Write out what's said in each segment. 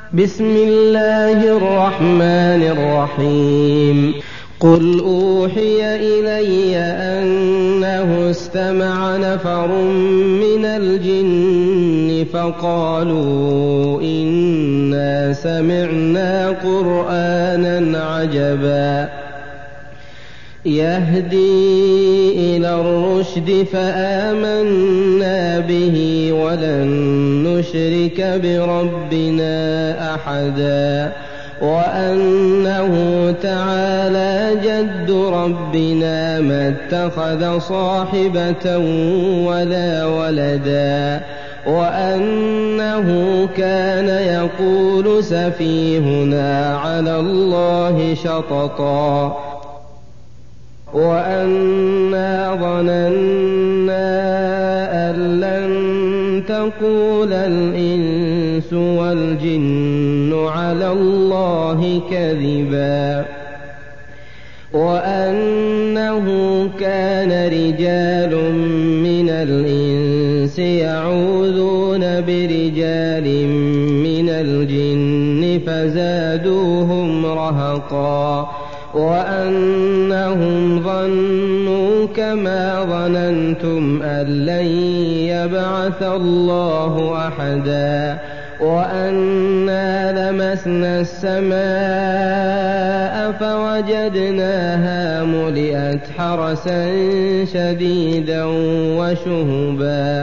بسم الله الرحمن الرحيم. قل أوحي إلي أنه استمع نفر من الجن فقالوا إنا سمعنا قرآنا عجبا يهدي إلى الرشد فآمنا به ولن نشرك بربنا أحدا وأنه تعالى جد ربنا ما اتخذ صاحبة ولا ولدا وأنه كان يقول سفيهنا على الله شططا وأنا ظننا أن لن تقول الإنس والجن على الله كذبا وأنه كان رجال من الإنس يعوذون برجال من الجن فزادوهم رهقا وأنهم ظنوا كما ظننتم أن لن يبعث الله أحدا وأنا لمسنا السماء فوجدناها ملئت حرسا شديدا وشهبا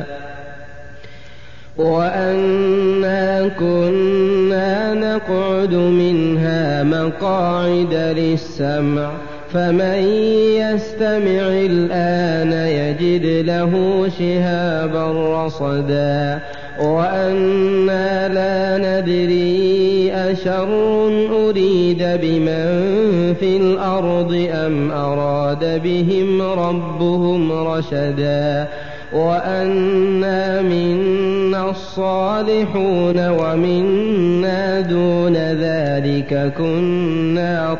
وأنا كنا نقعد منها مقاعد للسمع فمن يستمع الآن يجد له شهابا رصدا وأنا لا ندري أشر أريد بمن في الأرض أم أراد بهم ربهم رشدا وأنا منا الصالحون ومنا دون ذلك كنا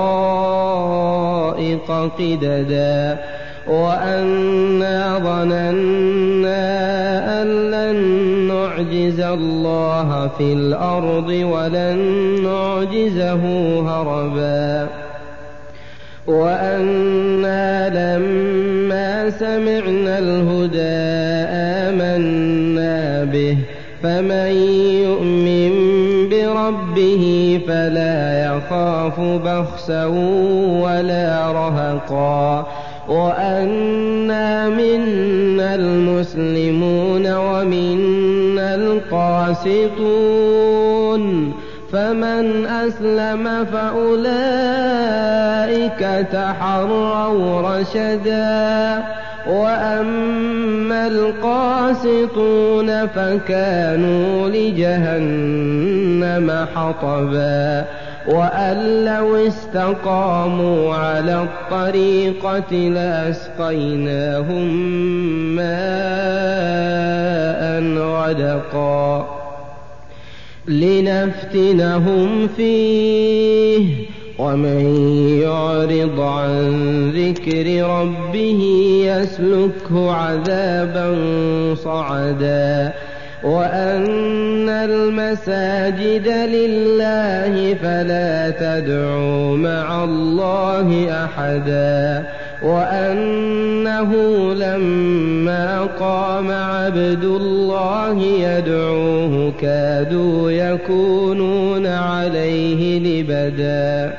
طرائق قددا وأنا ظننا أن لن نعجز الله في الأرض ولن نعجزه هربا وأنا لما سمعنا الهدى آمنا به فمن يؤمن بربه فلا يخاف بخسا ولا رهقا وأنا منا المسلمون ومنا القاسطون فمن أسلم فأولئك تحروا رشدا وأما القاسطون فكانوا لجهنم حطبا وأن لو استقاموا على الطريقة لأسقيناهم ماء غدقا لنفتنهم فيه ومن يعرض عن ذكر ربه يسلكه عذابا صعدا وأن المساجد لله فلا تدعوا مع الله أحدا وأنه لما قام عبد الله يدعوه كادوا يكونون عليه لبدا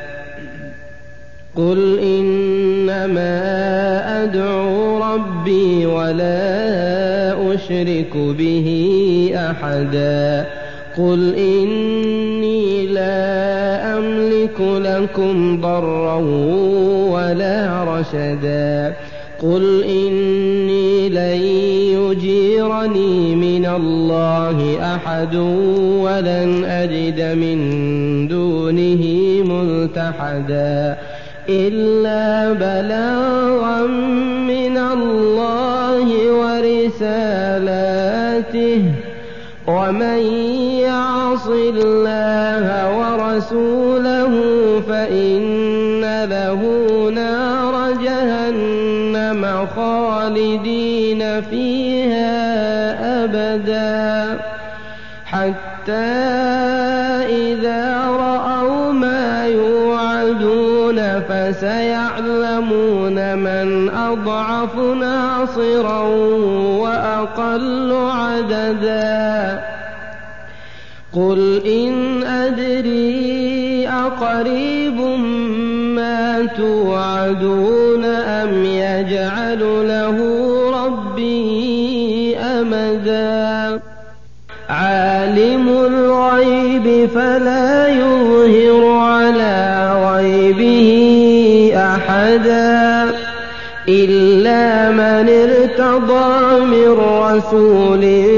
قل إنما أدعو ربي ولا أشرك به أحدا قل إني لا أملك لكم ضرا ولا رشدا قل إني لن يجيرني من الله أحد ولن أجد من دونه ملتحدا إلا بلاغا من الله ورسالاته ومن يعص الله ورسوله فإن له نار جهنم خالدين فيها أبدا حتى إذا رأوا ما يوعدون فسيعلمون من أضعف ناصرا وأقل عددا قل إن أدري أقريب ما توعدون أم يجعل له ربي أمدا عالم الغيب فلا يظهر على غيبه أحدا إلا من ارتضى من رسول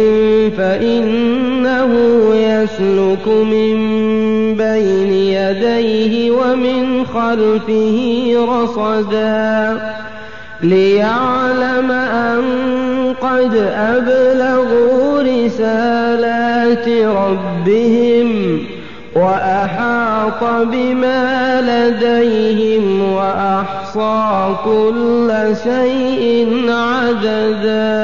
فإنه يسلك من بين يديه ومن خلفه رصدا ليعلم أن قد أبلغوا رسالات ربهم وأحاط بما لديهم وأحصى كل شيء عددا